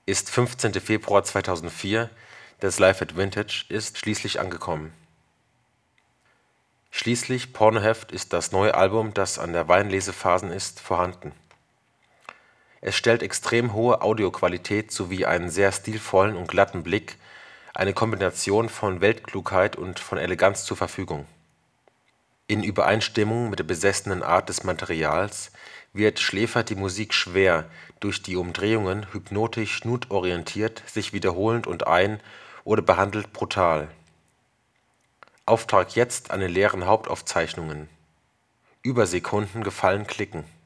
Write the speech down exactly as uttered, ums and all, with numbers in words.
ist fünfzehnter Februar zweitausendvier, das Live at Vintage ist schließlich angekommen. Schließlich Pornoheft ist das neue Album, das an der Weinlese-Phasen ist, vorhanden. Es stellt extrem hohe Audioqualität sowie einen sehr stilvollen und glatten Blick, eine Kombination von Weltklugheit und von Eleganz zur Verfügung. In Übereinstimmung mit der besessenen Art des Materials wird Schläfer die Musik schwer, durch die Umdrehungen hypnotisch nutorientiert, sich wiederholend und ein - oder behandelt brutal. Auftrag jetzt an den leeren Hauptaufzeichnungen. Übersekunden gefallen Klicken